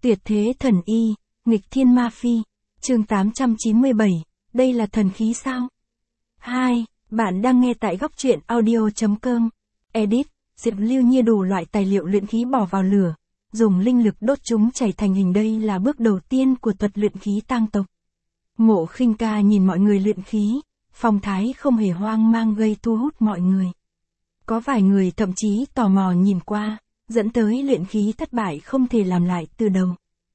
Tuyệt thế thần y, nghịch thiên ma phi. Chương 897, đây là thần khí sao? 2. Bạn đang nghe tại góc truyện audio.com. Edit, Diệp Lưu Nhiên đủ loại tài liệu luyện khí bỏ vào lửa, dùng linh lực đốt chúng chảy thành hình, đây là bước đầu tiên của thuật luyện khí tang tộc. Mộ Khinh Ca nhìn mọi người luyện khí, phong thái không hề hoang mang gây thu hút mọi người. Có vài người thậm chí tò mò nhìn qua, dẫn tới luyện khí thất bại không thể làm lại từ đầu.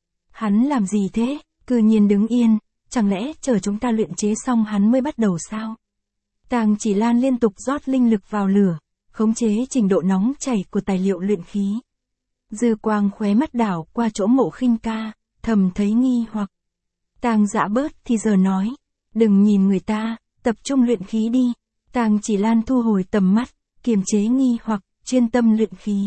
Hắn làm gì thế, cư nhiên đứng yên, chẳng lẽ chờ chúng ta luyện chế xong hắn mới bắt đầu sao? Tàng Chỉ Lan liên tục rót linh lực vào lửa, khống chế trình độ nóng chảy của tài liệu luyện khí. Dư quang khóe mắt đảo qua chỗ Mộ Khinh Ca, thầm thấy nghi hoặc. Tàng Dã bớt thì giờ nói, đừng nhìn người ta, tập trung luyện khí đi. Tàng Chỉ Lan thu hồi tầm mắt, kiềm chế nghi hoặc, chuyên tâm luyện khí.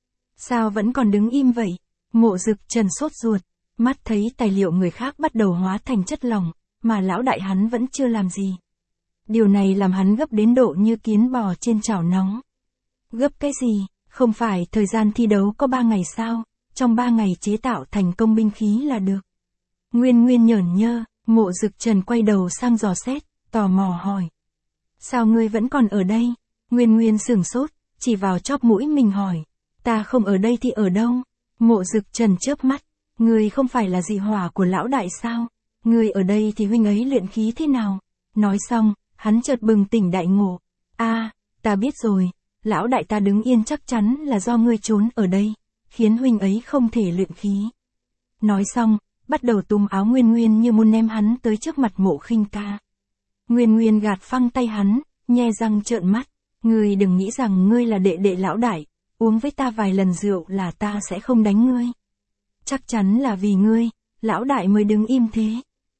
Sao vẫn còn đứng im vậy? Mộ Dực Trần sốt ruột, mắt thấy tài liệu người khác bắt đầu hóa thành chất lỏng, mà lão đại hắn vẫn chưa làm gì. Điều này làm hắn gấp đến độ như kiến bò trên chảo nóng. Gấp cái gì? Không phải thời gian thi đấu có 3 ngày sao? Trong 3 ngày chế tạo thành công binh khí là được. Nguyên Nguyên nhởn nhơ, Mộ Dực Trần quay đầu sang dò xét, tò mò hỏi. Sao ngươi vẫn còn ở đây? Nguyên Nguyên sửng sốt, chỉ vào chóp mũi mình hỏi. Ta không ở đây thì ở đâu? Mộ Dực Trần chớp mắt. Ngươi không phải là dị hỏa của lão đại sao? Ngươi ở đây thì huynh ấy luyện khí thế nào? Nói xong, hắn chợt bừng tỉnh đại ngộ. Ta biết rồi, lão đại ta đứng yên chắc chắn là do ngươi trốn ở đây, khiến huynh ấy không thể luyện khí. Nói xong, bắt đầu túm áo Nguyên Nguyên như muốn ném hắn tới trước mặt Mộ Khinh Ca. Nguyên Nguyên gạt phăng tay hắn, nhe răng trợn mắt. Ngươi đừng nghĩ rằng ngươi là đệ đệ lão đại, uống với ta vài lần rượu là ta sẽ không đánh ngươi. Chắc chắn là vì ngươi, lão đại mới đứng im thế.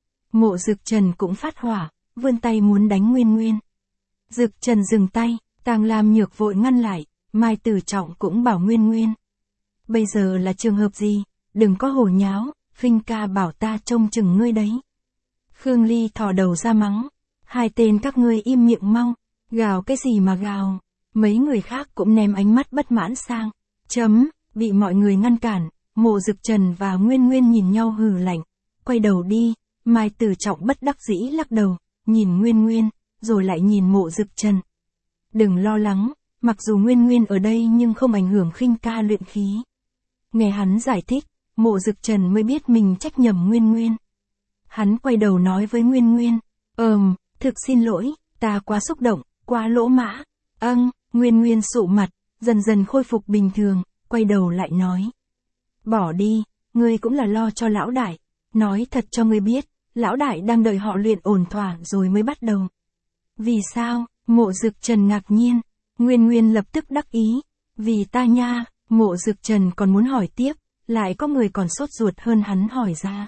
Mộ Dực Trần cũng phát hỏa, vươn tay muốn đánh Nguyên Nguyên. Dực Trần dừng tay, Tàng Lam Nhược vội ngăn lại, Mai Tử Trọng cũng bảo Nguyên Nguyên. Bây giờ là trường hợp gì, đừng có hồ nháo, Khinh Ca bảo ta trông chừng ngươi đấy. Khương Ly thò đầu ra mắng, hai tên các ngươi im miệng mau, gào cái gì mà gào. Mấy người khác cũng ném ánh mắt bất mãn sang. Bị mọi người ngăn cản, Mộ Dực Trần và Nguyên Nguyên nhìn nhau hừ lạnh, quay đầu đi. Mai Tử Trọng bất đắc dĩ lắc đầu, nhìn Nguyên Nguyên, rồi lại nhìn Mộ Dực Trần. Đừng lo lắng, mặc dù Nguyên Nguyên ở đây nhưng không ảnh hưởng Khinh Ca luyện khí. Nghe hắn giải thích, Mộ Dực Trần mới biết mình trách nhầm Nguyên Nguyên. Hắn quay đầu nói với Nguyên Nguyên, thực xin lỗi, ta quá xúc động, quá lỗ mã. Nguyên Nguyên sụ mặt, dần dần khôi phục bình thường, quay đầu lại nói. Bỏ đi, ngươi cũng là lo cho lão đại. Nói thật cho ngươi biết, lão đại đang đợi họ luyện ổn thỏa rồi mới bắt đầu. Vì sao? Mộ Dực Trần ngạc nhiên. Nguyên Nguyên lập tức đắc ý. Vì ta nha. Mộ Dực Trần còn muốn hỏi tiếp, lại có người còn sốt ruột hơn hắn hỏi ra.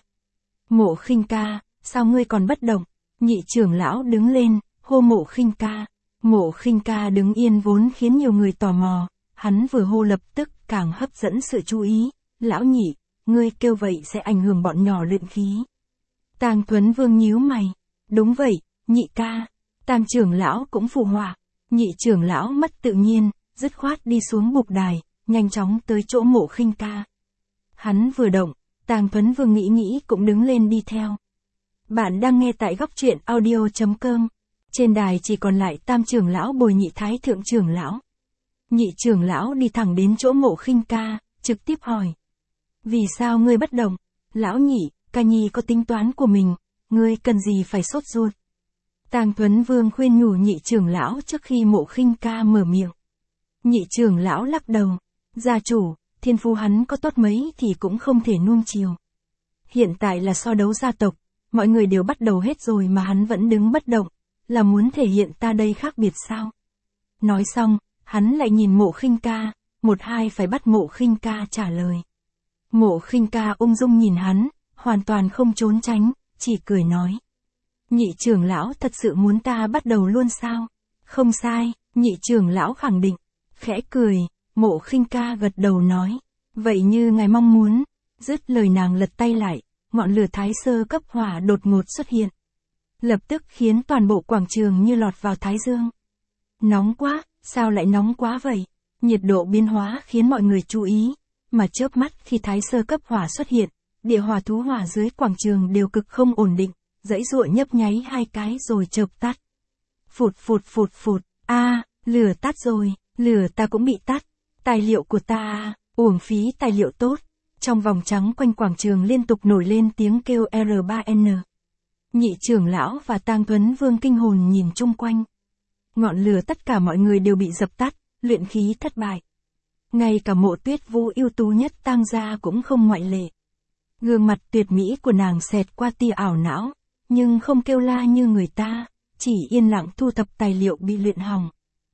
Mộ Khinh Ca, sao ngươi còn bất động? Nhị trưởng lão đứng lên, hô Mộ Khinh Ca. Mộ Khinh Ca đứng yên vốn khiến nhiều người tò mò, hắn vừa hô lập tức càng hấp dẫn sự chú ý. Lão nhị, ngươi kêu vậy sẽ ảnh hưởng bọn nhỏ luyện khí. Tàng Thuấn Vương nhíu mày. Đúng vậy, nhị ca. Tàng trưởng lão cũng phụ họa. Nhị trưởng lão mất tự nhiên, dứt khoát đi xuống bục đài, nhanh chóng tới chỗ Mộ Khinh Ca. Hắn vừa động, Tàng Thuấn Vương nghĩ cũng đứng lên đi theo. Bạn đang nghe tại góc truyện audio.com. Trên đài chỉ còn lại Tam trưởng lão bồi Nhị Thái thượng trưởng lão. Nhị trưởng lão đi thẳng đến chỗ Mộ Khinh Ca, trực tiếp hỏi. Vì sao ngươi bất động? Lão nhị, Ca nhi có tính toán của mình, ngươi cần gì phải sốt ruột? Tàng Thuấn Vương khuyên nhủ nhị trưởng lão trước khi Mộ Khinh Ca mở miệng. Nhị trưởng lão lắc đầu. Gia chủ, thiên phú hắn có tốt mấy thì cũng không thể nuông chiều. Hiện tại là so đấu gia tộc, mọi người đều bắt đầu hết rồi mà hắn vẫn đứng bất động, là muốn thể hiện ta đây khác biệt sao? Nói xong, hắn lại nhìn Mộ Khinh Ca, một hai phải bắt Mộ Khinh Ca trả lời. Mộ Khinh Ca ung dung nhìn hắn, hoàn toàn không trốn tránh, chỉ cười nói. Nhị trưởng lão thật sự muốn ta bắt đầu luôn sao? Không sai, nhị trưởng lão khẳng định. Khẽ cười, Mộ Khinh Ca gật đầu nói. Vậy như ngài mong muốn. Dứt lời nàng lật tay lại, ngọn lửa thái sơ cấp hỏa đột ngột xuất hiện. Lập tức khiến toàn bộ quảng trường như lọt vào thái dương. Nóng quá, sao lại nóng quá vậy? Nhiệt độ biến hóa khiến mọi người chú ý. Mà chớp mắt khi thái sơ cấp hỏa xuất hiện, địa hỏa thú hỏa dưới quảng trường đều cực không ổn định, giãy giụa nhấp nháy 2 cái rồi chợp tắt. Phụt phụt phụt phụt, lửa tắt rồi, lửa ta cũng bị tắt, tài liệu của ta, uổng phí tài liệu tốt. Trong vòng trắng quanh quảng trường liên tục nổi lên tiếng kêu R3N. Nhị trưởng lão và Tang Tuấn Vương kinh hồn nhìn chung quanh. Ngọn lửa tất cả mọi người đều bị dập tắt, luyện khí thất bại. Ngay cả Mộ Tuyết Vũ ưu tú nhất Tang gia cũng không ngoại lệ. Gương mặt tuyệt mỹ của nàng xẹt qua tia ảo não, nhưng không kêu la như người ta, chỉ yên lặng thu thập tài liệu bị luyện hỏng.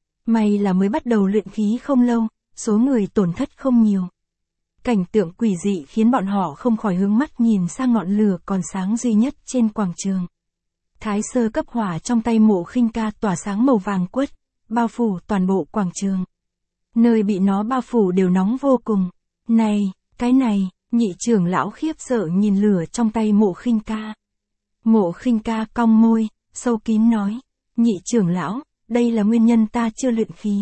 May là mới bắt đầu luyện khí không lâu, số người tổn thất không nhiều. Cảnh tượng quỷ dị khiến bọn họ không khỏi hướng mắt nhìn sang ngọn lửa còn sáng duy nhất trên quảng trường. Thái sơ cấp hỏa trong tay Mộ Khinh Ca tỏa sáng màu vàng quất, bao phủ toàn bộ quảng trường. Nơi bị nó bao phủ đều nóng vô cùng. Này, cái này, nhị trưởng lão khiếp sợ nhìn lửa trong tay Mộ Khinh Ca. Mộ Khinh Ca cong môi, sâu kín nói, nhị trưởng lão, đây là nguyên nhân ta chưa luyện khí.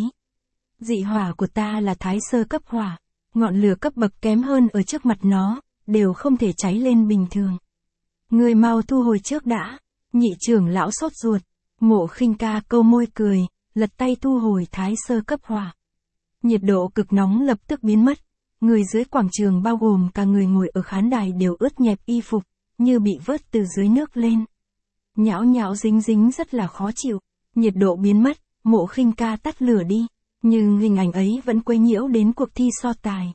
Dị hỏa của ta là thái sơ cấp hỏa, ngọn lửa cấp bậc kém hơn ở trước mặt nó, đều không thể cháy lên bình thường. Người mau thu hồi trước đã, nhị trưởng lão sốt ruột. Mộ Khinh Ca câu môi cười, lật tay thu hồi thái sơ cấp hỏa. Nhiệt độ cực nóng lập tức biến mất, người dưới quảng trường bao gồm cả người ngồi ở khán đài đều ướt nhẹp y phục, như bị vớt từ dưới nước lên. Nhão nhão dính dính rất là khó chịu, nhiệt độ biến mất, Mộ Khinh Ca tắt lửa đi, nhưng hình ảnh ấy vẫn quấy nhiễu đến cuộc thi so tài.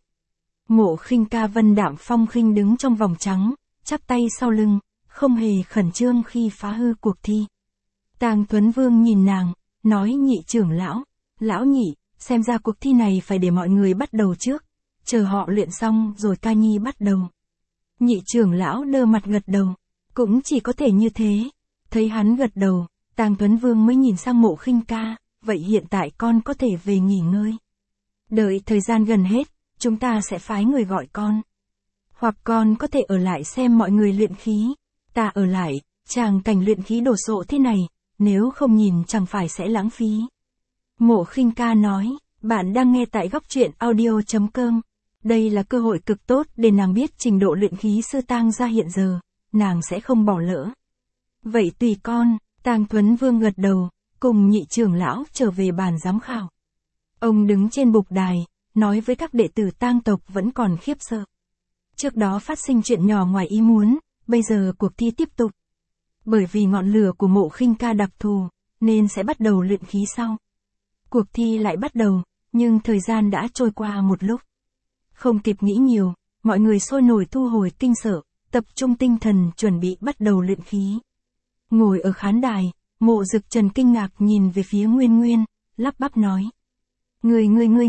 Mộ Khinh Ca vân đạm phong khinh đứng trong vòng trắng, chắp tay sau lưng, không hề khẩn trương khi phá hư cuộc thi. Tang Tuấn Vương nhìn nàng, nói nhị trưởng lão, lão nhị, xem ra cuộc thi này phải để mọi người bắt đầu trước, chờ họ luyện xong rồi ca nhi bắt đầu. Nhị trưởng lão đơ mặt gật đầu, cũng chỉ có thể như thế. Thấy hắn gật đầu, Tang Tuấn Vương mới nhìn sang Mộ Khinh Ca, vậy hiện tại con có thể về nghỉ ngơi. Đợi thời gian gần hết, chúng ta sẽ phái người gọi con. Hoặc con có thể ở lại xem mọi người luyện khí. Ta ở lại, tràng cảnh luyện khí đồ sộ thế này, nếu không nhìn chẳng phải sẽ lãng phí. Mộ Khinh Ca nói, bạn đang nghe tại góc truyện audio.com. Đây là cơ hội cực tốt để nàng biết trình độ luyện khí sư Tang gia hiện giờ, nàng sẽ không bỏ lỡ. Vậy tùy con, Tang Tuấn Vương gật đầu, cùng nhị trưởng lão trở về bàn giám khảo. Ông đứng trên bục đài, nói với các đệ tử Tang tộc vẫn còn khiếp sợ. Trước đó phát sinh chuyện nhỏ ngoài ý muốn, bây giờ cuộc thi tiếp tục. Bởi vì ngọn lửa của Mộ Khinh Ca đặc thù, nên sẽ bắt đầu luyện khí sau. Cuộc thi lại bắt đầu, nhưng thời gian đã trôi qua một lúc. Không kịp nghĩ nhiều, mọi người sôi nổi thu hồi kinh sợ, tập trung tinh thần chuẩn bị bắt đầu luyện khí. Ngồi ở khán đài, Mộ Dực Trần kinh ngạc nhìn về phía Nguyên Nguyên, lắp bắp nói. Ngươi,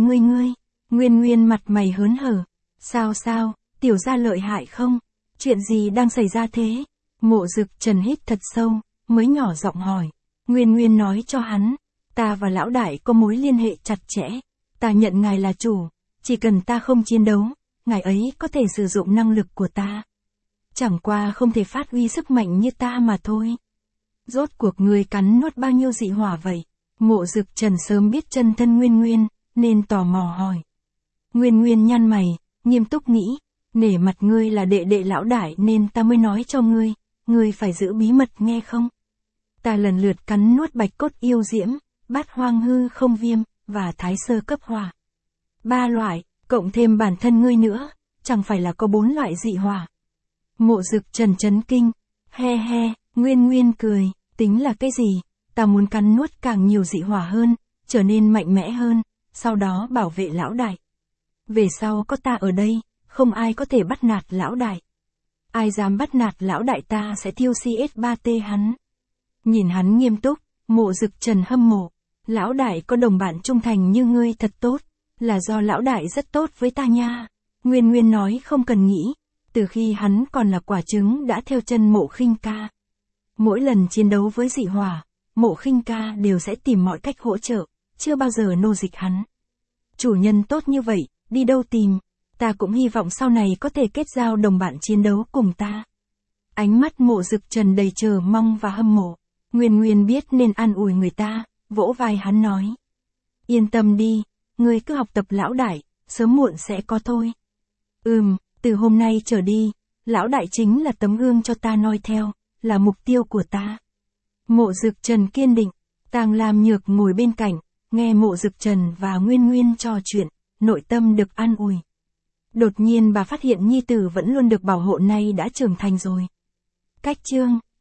Nguyên Nguyên mặt mày hớn hở. Sao, tiểu gia lợi hại không? Chuyện gì đang xảy ra thế? Mộ Dực Trần hít thật sâu, mới nhỏ giọng hỏi. Nguyên Nguyên nói cho hắn, ta và lão đại có mối liên hệ chặt chẽ. Ta nhận ngài là chủ, chỉ cần ta không chiến đấu, ngài ấy có thể sử dụng năng lực của ta. Chẳng qua không thể phát huy sức mạnh như ta mà thôi. Rốt cuộc người cắn nuốt bao nhiêu dị hỏa vậy? Mộ Dực Trần sớm biết chân thân Nguyên Nguyên, nên tò mò hỏi. Nguyên Nguyên nhăn mày, nghiêm túc nghĩ, nể mặt ngươi là đệ đệ lão đại nên ta mới nói cho ngươi phải giữ bí mật nghe không? Ta lần lượt cắn nuốt bạch cốt yêu diễm, bát hoang hư không viêm, và thái sơ cấp hỏa. 3 loại, cộng thêm bản thân ngươi nữa, chẳng phải là có 4 loại dị hỏa. Mộ Dực Trần chấn kinh, he, Nguyên Nguyên cười, tính là cái gì? Ta muốn cắn nuốt càng nhiều dị hỏa hơn, trở nên mạnh mẽ hơn, sau đó bảo vệ lão đại. Về sau có ta ở đây, không ai có thể bắt nạt lão đại. Ai dám bắt nạt lão đại ta sẽ thiêu CS3T hắn. Nhìn hắn nghiêm túc, Mộ Dực Trần hâm mộ. Lão đại có đồng bạn trung thành như ngươi thật tốt, là do lão đại rất tốt với ta nha. Nguyên Nguyên nói không cần nghĩ, từ khi hắn còn là quả trứng đã theo chân Mộ Khinh Ca. Mỗi lần chiến đấu với dị hỏa, Mộ Khinh Ca đều sẽ tìm mọi cách hỗ trợ, chưa bao giờ nô dịch hắn. Chủ nhân tốt như vậy, đi đâu tìm, ta cũng hy vọng sau này có thể kết giao đồng bạn chiến đấu cùng ta. Ánh mắt Mộ Dực Trần đầy chờ mong và hâm mộ. Nguyên Nguyên biết nên an ủi người ta, vỗ vai hắn nói. Yên tâm đi, ngươi cứ học tập lão đại, sớm muộn sẽ có thôi. Từ hôm nay trở đi, lão đại chính là tấm gương cho ta noi theo, là mục tiêu của ta. Mộ Dực Trần kiên định, Tàng Lam Nhược ngồi bên cạnh, nghe Mộ Dực Trần và Nguyên Nguyên trò chuyện, nội tâm được an ủi. Đột nhiên bà phát hiện nhi tử vẫn luôn được bảo hộ nay đã trưởng thành rồi. Cách chương